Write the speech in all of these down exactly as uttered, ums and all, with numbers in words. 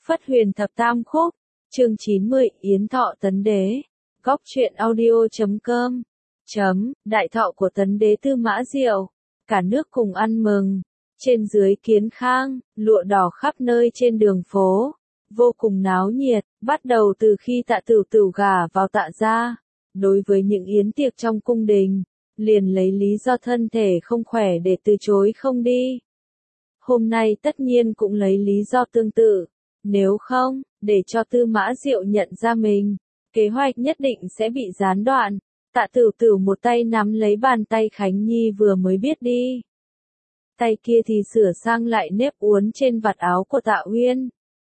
Phất Huyền Thập Tam Khúc, chương chín mươi, Yến Thọ Tấn Đế, Góc truyện audio chấm com, chấm, đại thọ của Tấn Đế Tư Mã Diệu, cả nước cùng ăn mừng, trên dưới kiến khang, lụa đỏ khắp nơi trên đường phố, vô cùng náo nhiệt, bắt đầu từ khi Tạ Tửu Tửu gả vào Tạ gia, đối với những yến tiệc trong cung đình, liền lấy lý do thân thể không khỏe để từ chối không đi. Hôm nay tất nhiên cũng lấy lý do tương tự, nếu không, để cho Tư Mã Diệu nhận ra mình, kế hoạch nhất định sẽ bị gián đoạn. Tạ Tửu Tửu một tay nắm lấy bàn tay Khánh Nhi vừa mới biết đi. Tay kia thì sửa sang lại nếp uốn trên vạt áo của Tạ Uyên.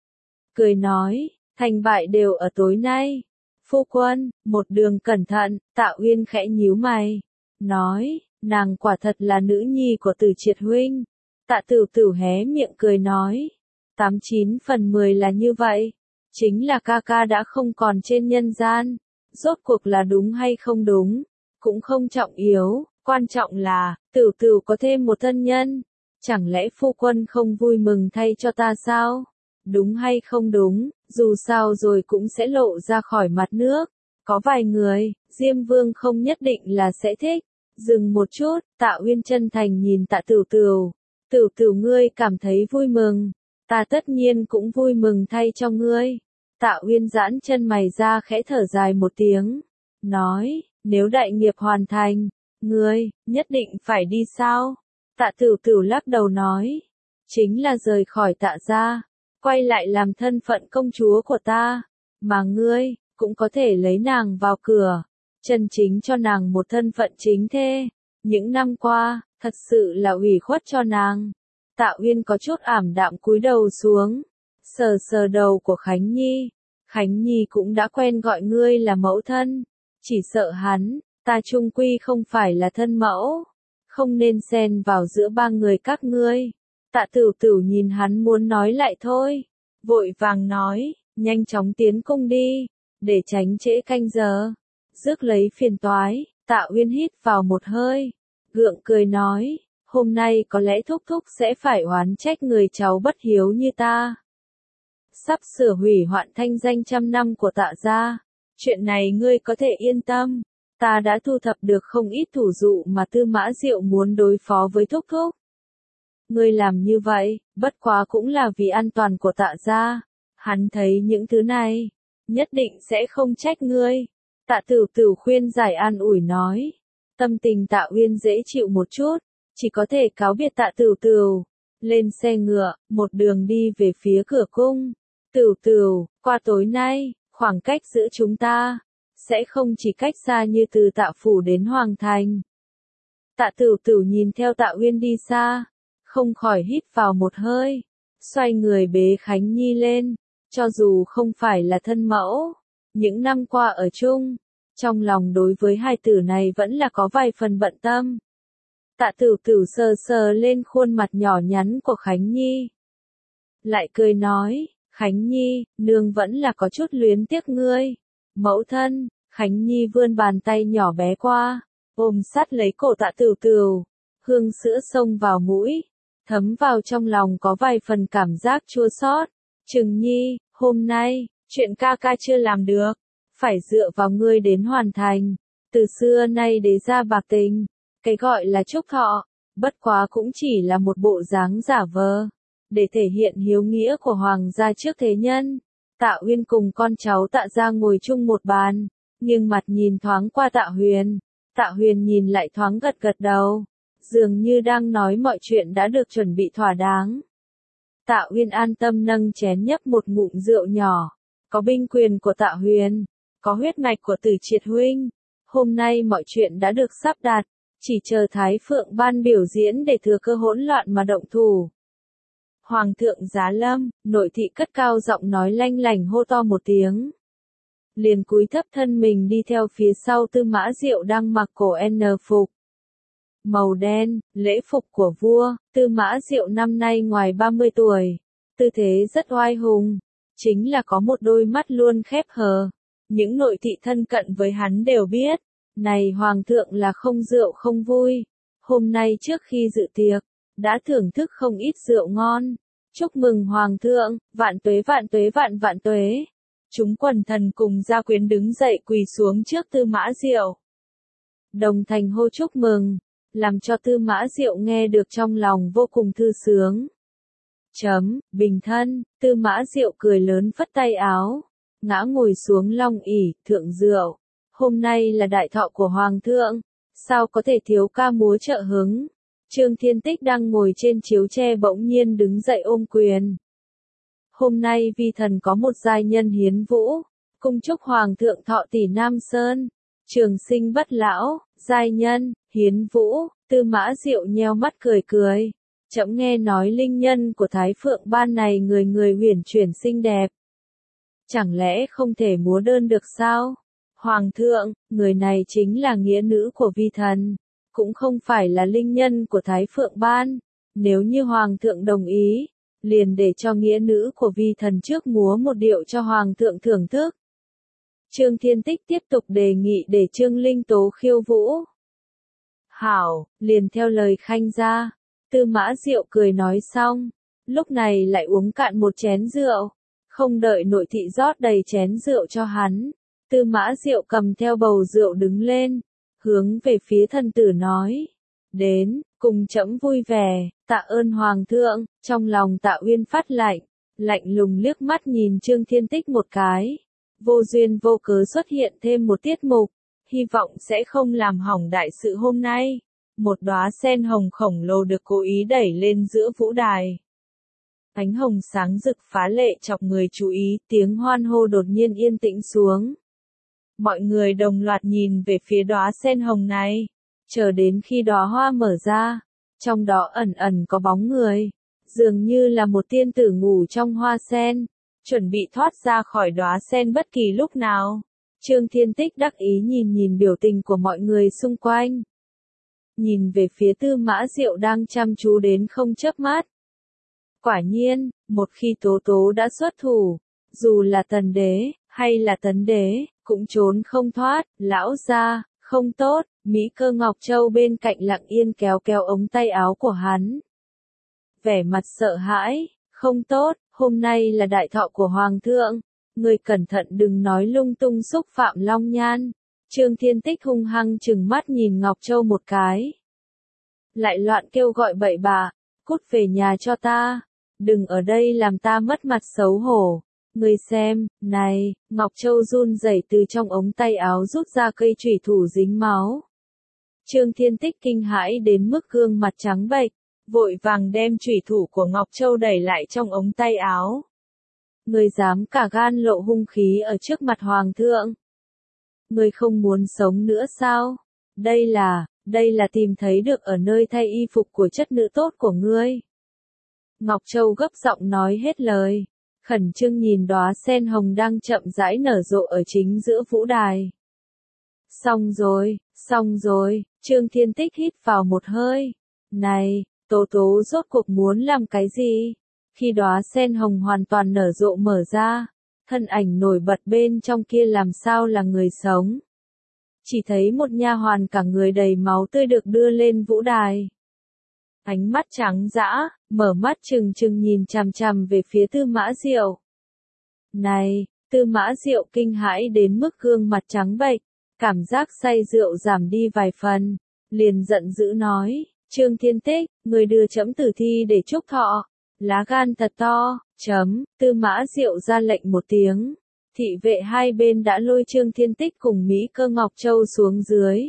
Cười nói, thành bại đều ở tối nay. Phu quân, một đường cẩn thận, Tạ Uyên khẽ nhíu mày. Nói, nàng quả thật là nữ nhi của Từ Triệt huynh. Tạ Tửu Tửu hé miệng cười nói. Tám chín phần mười là như vậy. Chính là ca ca đã không còn trên nhân gian. Rốt cuộc là đúng hay không đúng, cũng không trọng yếu, quan trọng là, Tửu Tửu có thêm một thân nhân. Chẳng lẽ phu quân không vui mừng thay cho ta sao? Đúng hay không đúng, dù sao rồi cũng sẽ lộ ra khỏi mặt nước. Có vài người, Diêm Vương không nhất định là sẽ thích. Dừng một chút, Tạ Uyên chân thành nhìn Tạ Tửu Tửu. Tửu Tửu ngươi cảm thấy vui mừng, ta tất nhiên cũng vui mừng thay cho ngươi. Tạ Uyên giãn chân mày ra khẽ thở dài một tiếng, nói, nếu đại nghiệp hoàn thành, ngươi, nhất định phải đi sao? Tạ Tửu Tửu lắc đầu nói, chính là rời khỏi Tạ gia, quay lại làm thân phận công chúa của ta, mà ngươi, cũng có thể lấy nàng vào cửa, chân chính cho nàng một thân phận chính thê. Những năm qua, thật sự là ủy khuất cho nàng. Tạ Uyên có chút ảm đạm cúi đầu xuống, sờ sờ đầu của Khánh Nhi. Khánh Nhi cũng đã quen gọi ngươi là mẫu thân, chỉ sợ hắn, ta chung quy không phải là thân mẫu, không nên xen vào giữa ba người các ngươi. Tạ Tửu Tửu nhìn hắn muốn nói lại thôi, vội vàng nói, nhanh chóng tiến cung đi, để tránh trễ canh giờ, rước lấy phiền toái. Tạ Uyên hít vào một hơi, gượng cười nói, hôm nay có lẽ thúc thúc sẽ phải oán trách người cháu bất hiếu như ta. Sắp sửa hủy hoại thanh danh trăm năm của Tạ gia, chuyện này ngươi có thể yên tâm, ta đã thu thập được không ít thủ dụ mà Tư Mã Diệu muốn đối phó với thúc thúc. Ngươi làm như vậy, bất quá cũng là vì an toàn của Tạ gia, hắn thấy những thứ này, nhất định sẽ không trách ngươi. Tạ Tửu Tửu khuyên giải an ủi nói, tâm tình Tạ Uyên dễ chịu một chút, chỉ có thể cáo biệt Tạ Tửu Tửu, lên xe ngựa, một đường đi về phía cửa cung. Tửu Tửu, qua tối nay, khoảng cách giữa chúng ta, sẽ không chỉ cách xa như từ Tạ Phủ đến Hoàng Thành. Tạ Tửu Tửu nhìn theo Tạ Uyên đi xa, không khỏi hít vào một hơi, xoay người bế Khánh Nhi lên, cho dù không phải là thân mẫu, những năm qua ở chung, trong lòng đối với hai tử này vẫn là có vài phần bận tâm. Tạ Tửu Tửu sờ sờ lên khuôn mặt nhỏ nhắn của Khánh Nhi, lại cười nói, Khánh Nhi, nương vẫn là có chút luyến tiếc ngươi. Mẫu thân, Khánh Nhi vươn bàn tay nhỏ bé qua, ôm sát lấy cổ Tạ Tửu Tửu, hương sữa xông vào mũi, thấm vào trong lòng có vài phần cảm giác chua xót. Trừng Nhi, hôm nay, chuyện ca ca chưa làm được, phải dựa vào ngươi đến hoàn thành. Từ xưa nay đế gia bạc tình, cái gọi là chúc thọ, bất quá cũng chỉ là một bộ dáng giả vờ, để thể hiện hiếu nghĩa của hoàng gia trước thế nhân. Tạ Uyên cùng con cháu Tạ gia ngồi chung một bàn, nhưng mặt nhìn thoáng qua Tạ Huyền, Tạ Huyền nhìn lại thoáng gật gật đầu, dường như đang nói mọi chuyện đã được chuẩn bị thỏa đáng. Tạ Uyên an tâm nâng chén nhấp một ngụm rượu nhỏ, có binh quyền của Tạ Huyền, có huyết mạch của Từ Triệt huynh, hôm nay mọi chuyện đã được sắp đặt, chỉ chờ Thái Phượng ban biểu diễn để thừa cơ hỗn loạn mà động thủ. Hoàng thượng giá lâm, nội thị cất cao giọng nói lanh lảnh hô to một tiếng. Liền cúi thấp thân mình đi theo phía sau Tư Mã Diệu đang mặc cổ N phục màu đen, lễ phục của vua. Tư Mã Diệu năm nay ngoài ba mươi tuổi, tư thế rất oai hùng, chính là có một đôi mắt luôn khép hờ. Những nội thị thân cận với hắn đều biết, này hoàng thượng là không rượu không vui. Hôm nay trước khi dự tiệc, đã thưởng thức không ít rượu ngon, Chúc mừng Hoàng thượng, vạn tuế vạn tuế vạn vạn tuế. Chúng quần thần cùng gia quyến đứng dậy quỳ xuống trước Tư Mã Diệu. Đồng thành hô chúc mừng, làm cho Tư Mã Diệu nghe được trong lòng vô cùng thư sướng. Chấm, bình thân, Tư Mã Diệu cười lớn phất tay áo, ngã ngồi xuống long ỷ, thượng rượu. Hôm nay là đại thọ của Hoàng thượng, sao có thể thiếu ca múa trợ hứng. Trương Thiên Tích đang ngồi trên chiếu tre bỗng nhiên đứng dậy ôm quyền. Hôm nay vi thần có một giai nhân hiến vũ, cung chúc Hoàng thượng thọ tỷ Nam Sơn, trường sinh bất lão. Giai nhân, hiến vũ, Tư Mã Diệu nheo mắt cười cười. Trẫm nghe nói linh nhân của Thái Phượng Ban này người người uyển chuyển xinh đẹp. Chẳng lẽ không thể múa đơn được sao? Hoàng thượng, người này chính là nghĩa nữ của vi thần, cũng không phải là linh nhân của Thái Phượng Ban. Nếu như Hoàng thượng đồng ý, liền để cho nghĩa nữ của vi thần trước múa một điệu cho Hoàng thượng thưởng thức. Trương Thiên Tích tiếp tục đề nghị để Trương Linh Tố khiêu vũ. Hảo, liền theo lời khanh ra. Tư Mã Diệu cười nói xong, lúc này lại uống cạn một chén rượu, không đợi nội thị rót đầy chén rượu cho hắn. Tư Mã Diệu cầm theo bầu rượu đứng lên, hướng về phía thần tử nói, đến, cùng trẫm vui vẻ, tạ ơn Hoàng thượng. Trong lòng Tạ Uyên phát lạnh, lạnh lùng liếc mắt nhìn Trương Thiên Tích một cái, vô duyên vô cớ xuất hiện thêm một tiết mục, hy vọng sẽ không làm hỏng đại sự hôm nay. Một đóa sen hồng khổng lồ được cố ý đẩy lên giữa vũ đài. Ánh hồng sáng rực phá lệ chọc người chú ý, tiếng hoan hô đột nhiên yên tĩnh xuống. Mọi người đồng loạt nhìn về phía đóa sen hồng này, chờ đến khi đóa hoa mở ra, trong đó ẩn ẩn có bóng người, dường như là một tiên tử ngủ trong hoa sen, chuẩn bị thoát ra khỏi đóa sen bất kỳ lúc nào. Trương Thiên Tích đắc ý nhìn nhìn biểu tình của mọi người xung quanh. Nhìn về phía Tư Mã Diệu đang chăm chú đến không chớp mắt. Quả nhiên, một khi Tố Tố đã xuất thủ, dù là Tần đế, hay là Tấn đế, cũng trốn không thoát. Lão gia, không tốt. Mỹ Cơ Ngọc Châu bên cạnh lặng yên kéo kéo ống tay áo của hắn. Vẻ mặt sợ hãi, không tốt, hôm nay là đại thọ của Hoàng thượng, người cẩn thận đừng nói lung tung xúc phạm Long Nhan. Trương Thiên Tích hung hăng trừng mắt nhìn Ngọc Châu một cái. Lại loạn kêu gọi bậy bạ, cút về nhà cho ta, đừng ở đây làm ta mất mặt xấu hổ. Người xem, này, Ngọc Châu run rẩy từ trong ống tay áo rút ra cây chủy thủ dính máu. Trương Thiên Tích kinh hãi đến mức gương mặt trắng bệch, vội vàng đem chủy thủ của Ngọc Châu đẩy lại trong ống tay áo. Người dám cả gan lộ hung khí ở trước mặt Hoàng thượng. Người không muốn sống nữa sao? Đây là, đây là tìm thấy được ở nơi thay y phục của chất nữ tốt của ngươi. Ngọc Châu gấp giọng nói hết lời, khẩn trương nhìn đóa sen hồng đang chậm rãi nở rộ ở chính giữa vũ đài. Xong rồi, xong rồi, Trương Thiên Tích hít vào một hơi. Này, Tố Tố rốt cuộc muốn làm cái gì? Khi đóa sen hồng hoàn toàn nở rộ mở ra, thân ảnh nổi bật bên trong kia làm sao là người sống. Chỉ thấy một nha hoàn cả người đầy máu tươi được đưa lên vũ đài. Ánh mắt trắng dã, mở mắt trừng trừng nhìn chằm chằm về phía Tư Mã Diệu. Này, Tư Mã Diệu kinh hãi đến mức gương mặt trắng bệch, cảm giác say rượu giảm đi vài phần, liền giận dữ nói, Trương Thiên Tích, người đưa trẫm tử thi để chúc thọ, lá gan thật to. Chấm, Tư Mã Diệu ra lệnh một tiếng, thị vệ hai bên đã lôi Trương Thiên Tích cùng Mỹ Cơ Ngọc Châu xuống dưới.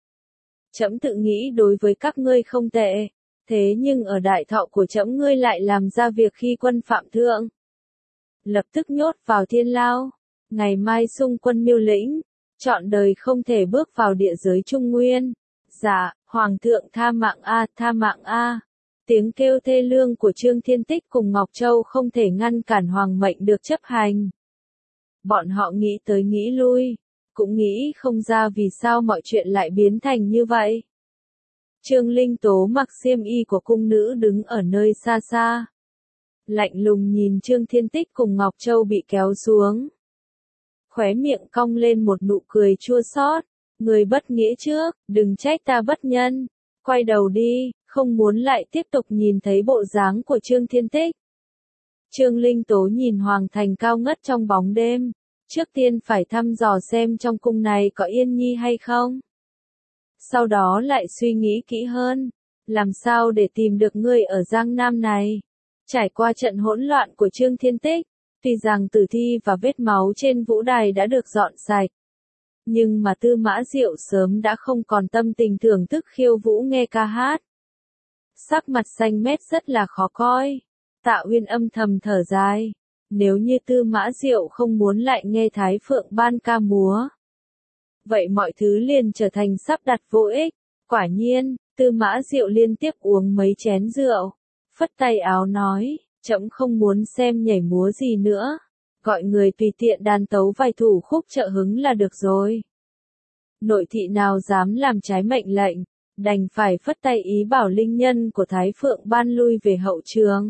Trẫm tự nghĩ đối với các ngươi không tệ, thế nhưng ở đại thọ của trẫm ngươi lại làm ra việc khi quân phạm thượng. Lập tức nhốt vào thiên lao, ngày mai xung quân Miêu Lĩnh, trọn đời không thể bước vào địa giới Trung Nguyên. Dạ, Hoàng thượng tha mạng a, tha mạng a. Tiếng kêu thê lương của Trương Thiên Tích cùng Ngọc Châu không thể ngăn cản hoàng mệnh được chấp hành. Bọn họ nghĩ tới nghĩ lui, cũng nghĩ không ra vì sao mọi chuyện lại biến thành như vậy. Trương Linh Tố mặc xiêm y của cung nữ đứng ở nơi xa xa. Lạnh lùng nhìn Trương Thiên Tích cùng Ngọc Châu bị kéo xuống. Khóe miệng cong lên một nụ cười chua xót. Người bất nghĩa trước, đừng trách ta bất nhân. Quay đầu đi, không muốn lại tiếp tục nhìn thấy bộ dáng của Trương Thiên Tích. Trương Linh Tố nhìn Hoàng Thành cao ngất trong bóng đêm, trước tiên phải thăm dò xem trong cung này có Yên Nhi hay không. Sau đó lại suy nghĩ kỹ hơn, làm sao để tìm được người ở Giang Nam này. Trải qua trận hỗn loạn của Trương Thiên Tích, tuy rằng tử thi và vết máu trên vũ đài đã được dọn sạch, nhưng mà Tư Mã Diệu sớm đã không còn tâm tình thưởng thức khiêu vũ nghe ca hát. Sắc mặt xanh mét rất là khó coi. Tạ Uyên âm thầm thở dài, nếu như Tư Mã Diệu không muốn lại nghe Thái Phượng ban ca múa, vậy mọi thứ liền trở thành sắp đặt vô ích. Quả nhiên, Tư Mã Diệu liên tiếp uống mấy chén rượu, phất tay áo nói, trẫm không muốn xem nhảy múa gì nữa, gọi người tùy tiện đàn tấu vài thủ khúc trợ hứng là được rồi. Nội thị nào dám làm trái mệnh lệnh, đành phải phất tay ý bảo linh nhân của Thái Phượng ban lui về hậu trường.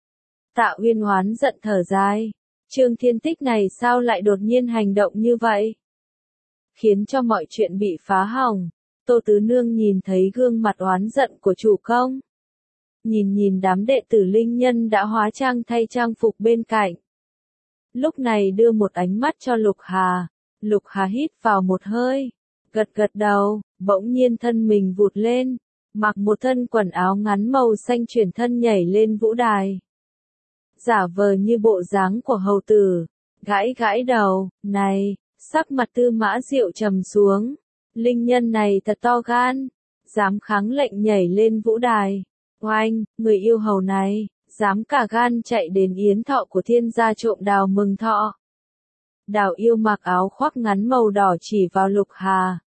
Tạ Uyên hoán giận thở dài, Trương Thiên Tích này sao lại đột nhiên hành động như vậy, khiến cho mọi chuyện bị phá hỏng. Tô Tứ Nương nhìn thấy gương mặt oán giận của chủ công, nhìn nhìn đám đệ tử linh nhân đã hóa trang thay trang phục bên cạnh, lúc này đưa một ánh mắt cho Lục Hà. Lục Hà hít vào một hơi, gật gật đầu, bỗng nhiên thân mình vụt lên, mặc một thân quần áo ngắn màu xanh chuyển thân nhảy lên vũ đài, giả vờ như bộ dáng của hầu tử, gãi gãi đầu. Này, sắc mặt Tư Mã Diệu trầm xuống, linh nhân này thật to gan, dám kháng lệnh nhảy lên vũ đài. Oanh, người yêu hầu này, dám cả gan chạy đến yến thọ của thiên gia trộm đào mừng thọ. Đào yêu mặc áo khoác ngắn màu đỏ chỉ vào Lục Hà,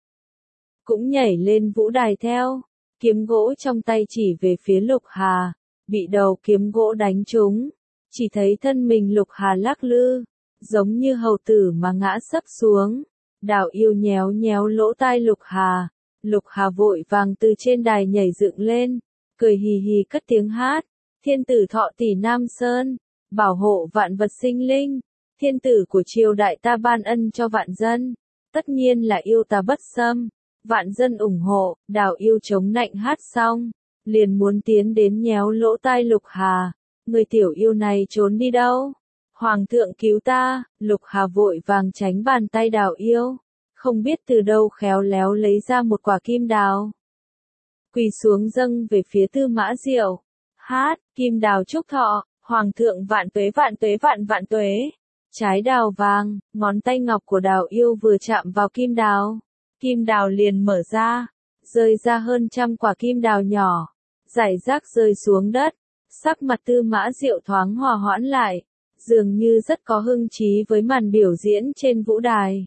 cũng nhảy lên vũ đài theo, kiếm gỗ trong tay chỉ về phía Lục Hà, bị đầu kiếm gỗ đánh trúng, chỉ thấy thân mình Lục Hà lắc lư, giống như hầu tử mà ngã sấp xuống. Đào yêu nhéo nhéo lỗ tai Lục Hà, Lục Hà vội vàng từ trên đài nhảy dựng lên, cười hì hì cất tiếng hát, thiên tử thọ tỷ Nam Sơn, bảo hộ vạn vật sinh linh, thiên tử của triều đại ta ban ân cho vạn dân, tất nhiên là yêu ta bất xâm, vạn dân ủng hộ. Đào yêu chống nạnh hát xong, liền muốn tiến đến nhéo lỗ tai Lục Hà, người tiểu yêu này trốn đi đâu? Hoàng thượng cứu ta. Lục Hà vội vàng tránh bàn tay đào yêu, không biết từ đâu khéo léo lấy ra một quả kim đào, quỳ xuống dâng về phía Tư Mã Diệu, hát, kim đào chúc thọ, Hoàng thượng vạn tuế vạn tuế vạn vạn tuế. Trái đào vàng, ngón tay ngọc của đào yêu vừa chạm vào kim đào, kim đào liền mở ra, rơi ra hơn trăm quả kim đào nhỏ, rải rác rơi xuống đất. Sắc mặt Tư Mã Diệu thoáng hòa hoãn lại, dường như rất có hứng chí với màn biểu diễn trên vũ đài.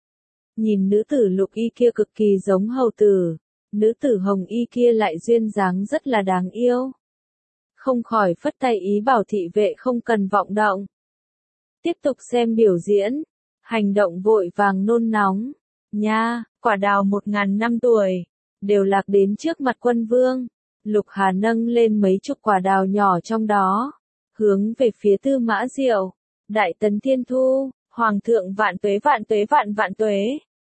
Nhìn nữ tử Lục Y kia cực kỳ giống hầu tử, nữ tử Hồng Y kia lại duyên dáng rất là đáng yêu. Không khỏi phất tay ý bảo thị vệ không cần vọng động, tiếp tục xem biểu diễn, hành động vội vàng nôn nóng. Nha, quả đào một ngàn năm tuổi, đều lạc đến trước mặt quân vương. Lục Hà nâng lên mấy chục quả đào nhỏ trong đó, hướng về phía Tư Mã Diệu, đại tấn thiên thu, Hoàng thượng vạn tuế vạn tuế vạn vạn tuế.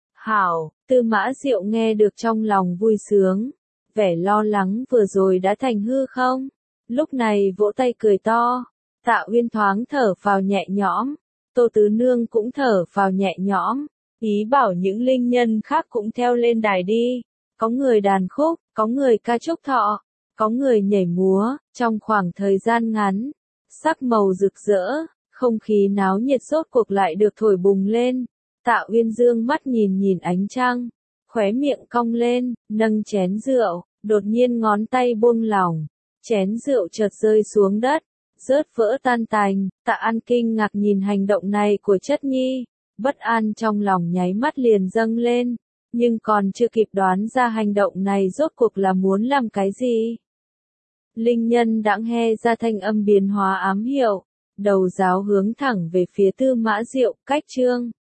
Hảo, Tư Mã Diệu nghe được trong lòng vui sướng, vẻ lo lắng vừa rồi đã thành hư không, lúc này vỗ tay cười to. Tạ Uyên thoáng thở phào nhẹ nhõm, Tô Tứ Nương cũng thở phào nhẹ nhõm, ý bảo những linh nhân khác cũng theo lên đài đi, có người đàn khúc, có người ca chúc thọ, có người nhảy múa. Trong khoảng thời gian ngắn, sắc màu rực rỡ, không khí náo nhiệt rốt cuộc lại được thổi bùng lên. Tạ Uyên dương mắt nhìn nhìn ánh trăng, khóe miệng cong lên, nâng chén rượu, đột nhiên ngón tay buông lỏng, chén rượu chợt rơi xuống đất, rớt vỡ tan tành. Tạ An kinh ngạc nhìn hành động này của chất nhi, bất an trong lòng nháy mắt liền dâng lên, nhưng còn chưa kịp đoán ra hành động này rốt cuộc là muốn làm cái gì. Linh nhân đãng he ra thanh âm biến hóa ám hiệu, đầu giáo hướng thẳng về phía Tư Mã Diệu, cách trương.